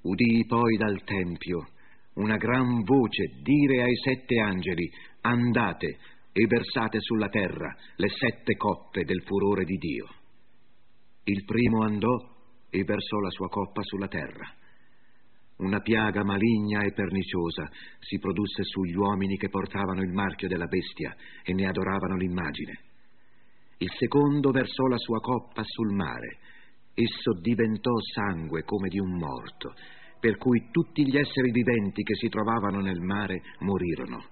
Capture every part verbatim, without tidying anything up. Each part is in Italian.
Udii poi dal tempio una gran voce dire ai sette angeli: andate e versate sulla terra le sette coppe del furore di Dio. Il primo andò e versò la sua coppa sulla terra. Una piaga maligna e perniciosa si produsse sugli uomini che portavano il marchio della bestia e ne adoravano l'immagine. Il secondo versò la sua coppa sul mare. Esso diventò sangue come di un morto, per cui tutti gli esseri viventi che si trovavano nel mare morirono.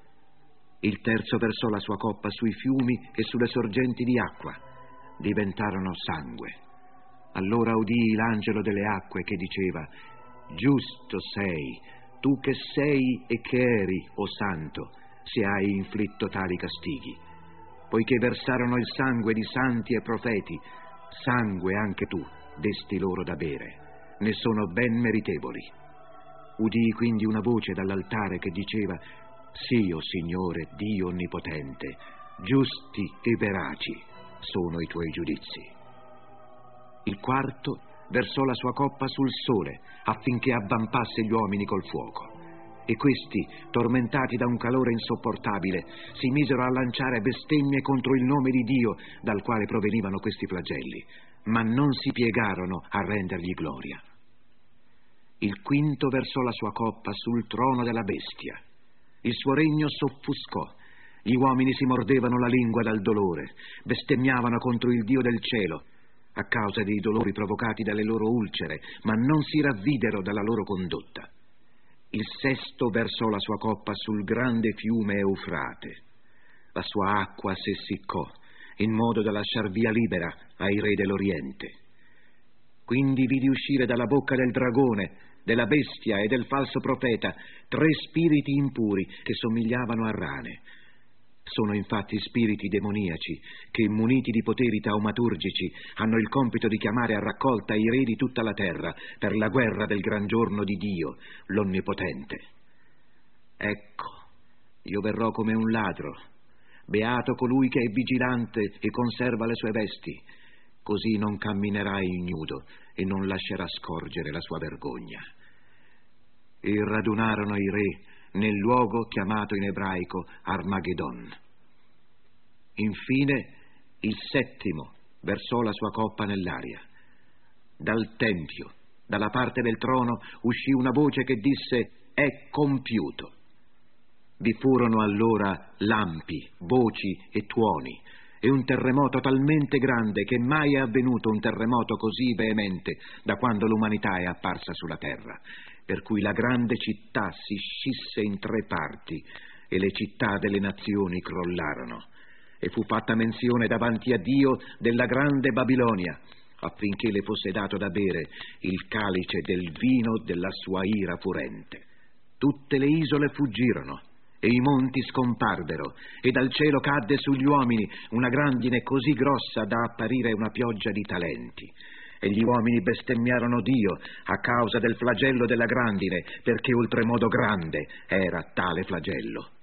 Il terzo versò la sua coppa sui fiumi e sulle sorgenti di acqua. Diventarono sangue. Allora udii l'angelo delle acque che diceva: giusto sei, tu che sei e che eri, o santo, se hai inflitto tali castighi, poiché versarono il sangue di santi e profeti, sangue anche tu desti loro da bere, ne sono ben meritevoli. Udii quindi una voce dall'altare che diceva: sì, o Signore, Dio onnipotente, giusti e veraci sono i tuoi giudizi. Il quarto versò la sua coppa sul sole affinché avvampasse gli uomini col fuoco. E questi, tormentati da un calore insopportabile, si misero a lanciare bestemmie contro il nome di Dio dal quale provenivano questi flagelli, ma non si piegarono a rendergli gloria. Il quinto versò la sua coppa sul trono della bestia. Il suo regno s'offuscò. Gli uomini si mordevano la lingua dal dolore, bestemmiavano contro il Dio del cielo a causa dei dolori provocati dalle loro ulcere, ma non si ravvidero dalla loro condotta. Il sesto versò la sua coppa sul grande fiume Eufrate. La sua acqua s'essiccò, in modo da lasciar via libera ai re dell'Oriente. Quindi vidi uscire dalla bocca del dragone, della bestia e del falso profeta tre spiriti impuri che somigliavano a rane. Sono infatti spiriti demoniaci che, muniti di poteri taumaturgici, hanno il compito di chiamare a raccolta i re di tutta la terra per la guerra del gran giorno di Dio, l'Onnipotente. Ecco, io verrò come un ladro. Beato colui che è vigilante e conserva le sue vesti, così non camminerà ignudo e non lascerà scorgere la sua vergogna. E radunarono i re nel luogo chiamato in ebraico Armagedon. Infine il settimo versò la sua coppa nell'aria. Dal tempio, dalla parte del trono, uscì una voce che disse: è compiuto. Vi furono allora lampi, voci e tuoni, e un terremoto talmente grande che mai è avvenuto un terremoto così veemente da quando l'umanità è apparsa sulla terra, per cui la grande città si scisse in tre parti e le città delle nazioni crollarono. E fu fatta menzione davanti a Dio della grande Babilonia, affinché le fosse dato da bere il calice del vino della sua ira furente. Tutte le isole fuggirono e i monti scomparvero, e dal cielo cadde sugli uomini una grandine così grossa da apparire una pioggia di talenti. E gli uomini bestemmiarono Dio a causa del flagello della grandine, perché oltremodo grande era tale flagello.